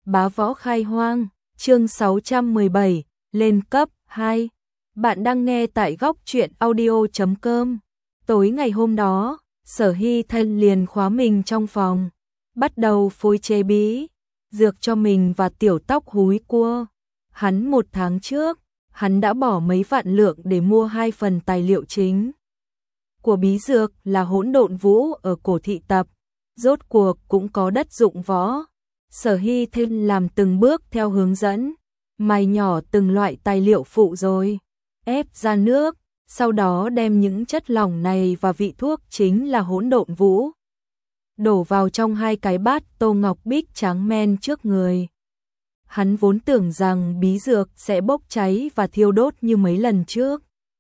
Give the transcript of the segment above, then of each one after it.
Bá võ khai hoang, chương 617, lên cấp 2. Bạn đang nghe tại góc truyện audio.com. Tối ngày hôm đó, Sở Hy Thanh liền khóa mình trong phòng, bắt đầu phối chế bí dược cho mình và tiểu tóc húi cua. Một tháng trước, hắn đã bỏ mấy vạn lượng để mua 2 phần tài liệu chính của bí dược là hỗn độn vũ ở cổ thị tập. Rốt cuộc cũng có đất dụng võ. Sở Hy Thanh làm từng bước theo hướng dẫn, mài nhỏ từng loại tài liệu phụ rồi ép ra nước, sau đó đem những chất lỏng này và vị thuốc chính là hỗn độn vũ đổ vào trong 2 cái bát tô ngọc bích trắng men trước người. Hắn vốn tưởng rằng bí dược sẽ bốc cháy và thiêu đốt như mấy lần trước.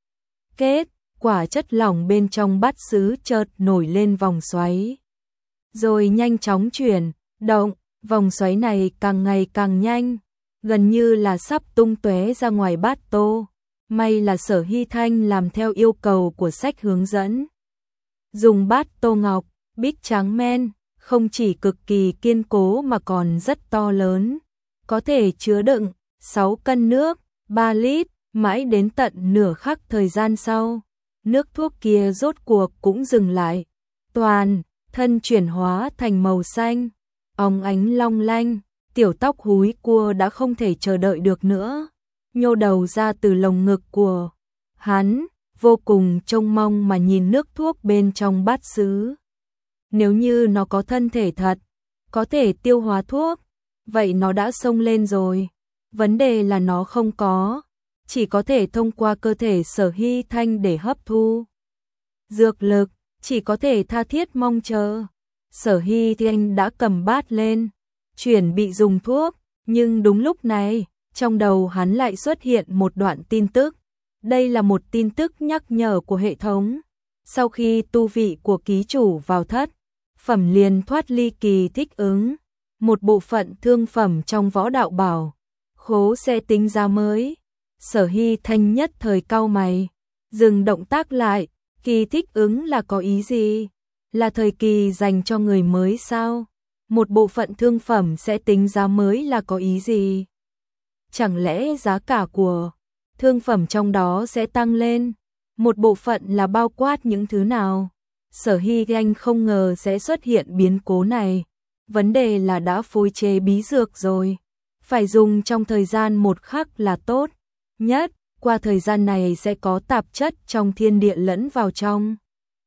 Kết quả chất lỏng bên trong bát sứ chợt nổi lên vòng xoáy, rồi nhanh chóng chuyển động. Vòng xoáy này càng ngày càng nhanh, gần như là sắp tung tóe ra ngoài bát tô. May là Sở Hy Thanh làm theo yêu cầu của sách hướng dẫn. Dùng bát tô ngọc bích trắng men, không chỉ cực kỳ kiên cố mà còn rất to lớn, có thể chứa đựng 6 cân nước, 3 lít, mãi đến tận nửa khắc thời gian sau, nước thuốc kia rốt cuộc cũng dừng lại, toàn thân chuyển hóa thành màu xanh, óng ánh long lanh. Tiểu tóc húi cua đã không thể chờ đợi được nữa, nhô đầu ra từ lồng ngực của hắn, vô cùng trông mong mà nhìn nước thuốc bên trong bát sứ. Nếu như nó có thân thể thật, có thể tiêu hóa thuốc, vậy nó đã xông lên rồi. Vấn đề là nó không có, chỉ có thể thông qua cơ thể Sở Hy Thanh để hấp thu dược lực, chỉ có thể tha thiết mong chờ. Sở Hy Thanh đã cầm bát lên, chuẩn bị dùng thuốc, nhưng đúng lúc này, trong đầu hắn lại xuất hiện một đoạn tin tức. Đây là một tin tức nhắc nhở của hệ thống. Sau khi tu vị của ký chủ vào thất phẩm liền thoát ly kỳ thích ứng, một bộ phận thương phẩm trong võ đạo bảo khố sẽ tính giá mới. Sở Hy Thanh nhất thời cau mày, dừng động tác lại. Kỳ thích ứng là có ý gì? Là thời kỳ dành cho người mới sao? Một bộ phận thương phẩm sẽ tính giá mới là có ý gì? Chẳng lẽ giá cả của thương phẩm trong đó sẽ tăng lên? Một bộ phận là bao quát những thứ nào? Sở Hy Thanh không ngờ sẽ xuất hiện biến cố này. Vấn đề là đã phối chế bí dược rồi, phải dùng trong thời gian một khắc là tốt nhất. Qua thời gian này sẽ có tạp chất trong thiên địa lẫn vào trong,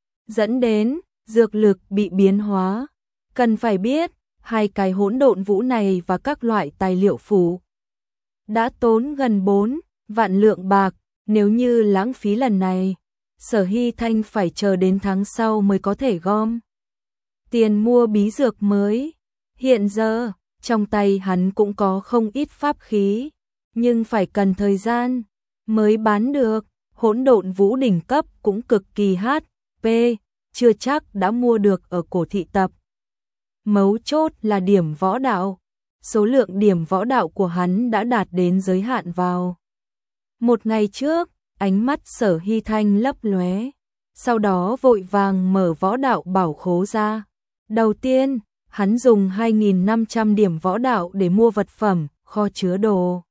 dẫn đến dược lực bị biến hóa. Cần phải biết, 2 cái hỗn độn vũ này và các loại tài liệu phụ đã tốn gần 4 vạn lượng bạc. Nếu như lãng phí lần này, Sở Hy Thanh phải chờ đến tháng sau mới có thể gom tiền mua bí dược mới. Hiện giờ, trong tay hắn cũng có không ít pháp khí, nhưng phải cần thời gian mới bán được. Hỗn độn vũ đỉnh cấp cũng cực kỳ HP, chưa chắc đã mua được ở cổ thị tập. Mấu chốt là điểm võ đạo. Số lượng điểm võ đạo của hắn đã đạt đến giới hạn vào một ngày trước. Ánh mắt Sở Hy Thanh lấp lóe, sau đó vội vàng mở võ đạo bảo khố ra. Đầu tiên, hắn dùng 2.500 điểm võ đạo để mua vật phẩm kho chứa đồ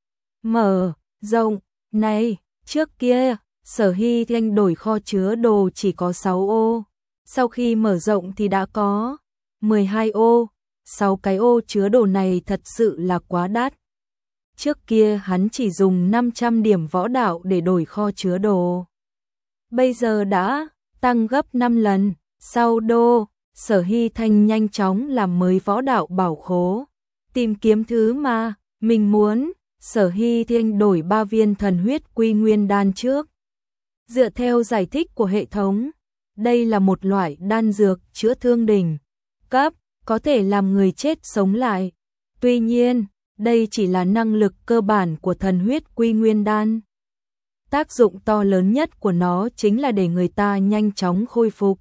mở rộng này. Trước kia, Sở Hy Thanh đổi kho chứa đồ chỉ có 6 ô, sau khi mở rộng thì đã có 12 ô. 6 cái ô chứa đồ này thật sự là quá đắt. Trước kia hắn chỉ dùng 500 điểm võ đạo để đổi kho chứa đồ, bây giờ đã tăng gấp 5 lần. Sau đô, Sở Hy Thanh nhanh chóng làm mới võ đạo bảo khố, tìm kiếm thứ mà mình muốn. Sở Hy Thanh đổi 3 viên thần huyết quy nguyên đan trước. Dựa theo giải thích của hệ thống, đây là một loại đan dược chữa thương đỉnh cấp, có thể làm người chết sống lại. Tuy nhiên, đây chỉ là năng lực cơ bản của thần huyết quy nguyên đan. Tác dụng to lớn nhất của nó chính là để người ta nhanh chóng khôi phục.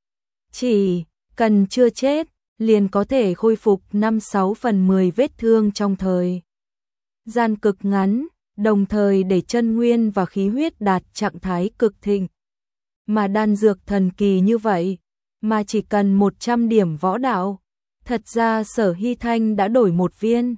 Chỉ cần chưa chết, liền có thể khôi phục 5/6/10 vết thương trong thời gian cực ngắn, đồng thời để chân nguyên và khí huyết đạt trạng thái cực thịnh. Mà đan dược thần kỳ như vậy, mà chỉ cần 100 điểm võ đạo, thật ra Sở Hy Thanh đã đổi 1 viên.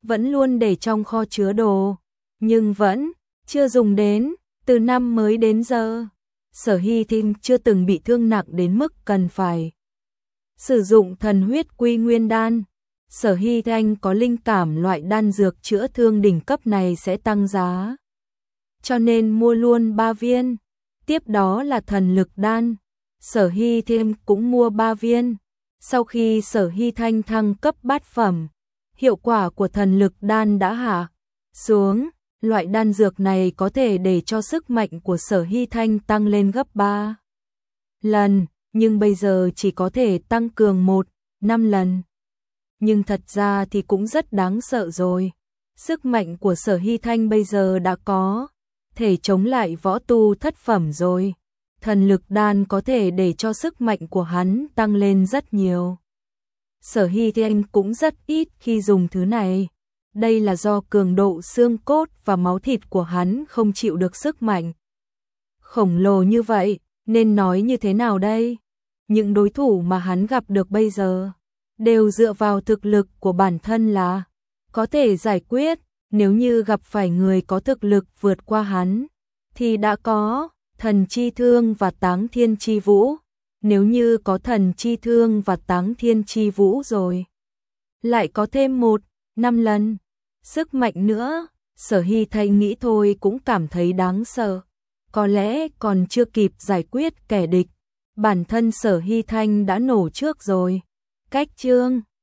vẫn luôn để trong kho chứa đồ, nhưng vẫn chưa dùng đến, từ năm mới đến giờ. Sở Hy Thinh chưa từng bị thương nặng đến mức cần phải sử dụng thần huyết quy nguyên đan. Sở Hy Thanh có linh cảm loại đan dược chữa thương đỉnh cấp này sẽ tăng giá, cho nên mua luôn 3 viên. Tiếp đó là thần lực đan, Sở Hy Thêm cũng mua 3 viên. Sau khi Sở Hy Thanh thăng cấp bát phẩm, hiệu quả của thần lực đan đã hạ xuống. Loại đan dược này có thể để cho sức mạnh của Sở Hy Thanh tăng lên gấp 3 lần, nhưng bây giờ chỉ có thể tăng cường 5 lần. Nhưng thật ra thì cũng rất đáng sợ rồi. Sức mạnh của Sở Hy Thanh bây giờ đã có thể chống lại võ tu thất phẩm rồi. Thần lực đan có thể để cho sức mạnh của hắn tăng lên rất nhiều. Sở Hy Thanh cũng rất ít khi dùng thứ này. Đây là do cường độ xương cốt và máu thịt của hắn không chịu được sức mạnh khổng lồ như vậy, nên nói như thế nào đây? Những đối thủ mà hắn gặp được bây giờ đều dựa vào thực lực của bản thân là có thể giải quyết. Nếu như gặp phải người có thực lực vượt qua hắn, thì đã có thần chi thương và táng thiên chi vũ. Nếu như có thần chi thương và táng thiên chi vũ rồi, lại có thêm 5 lần sức mạnh nữa. Sở Hy Thanh nghĩ thôi cũng cảm thấy đáng sợ. Có lẽ còn chưa kịp giải quyết kẻ địch, bản thân Sở Hy Thanh đã nổ trước rồi. Cách chương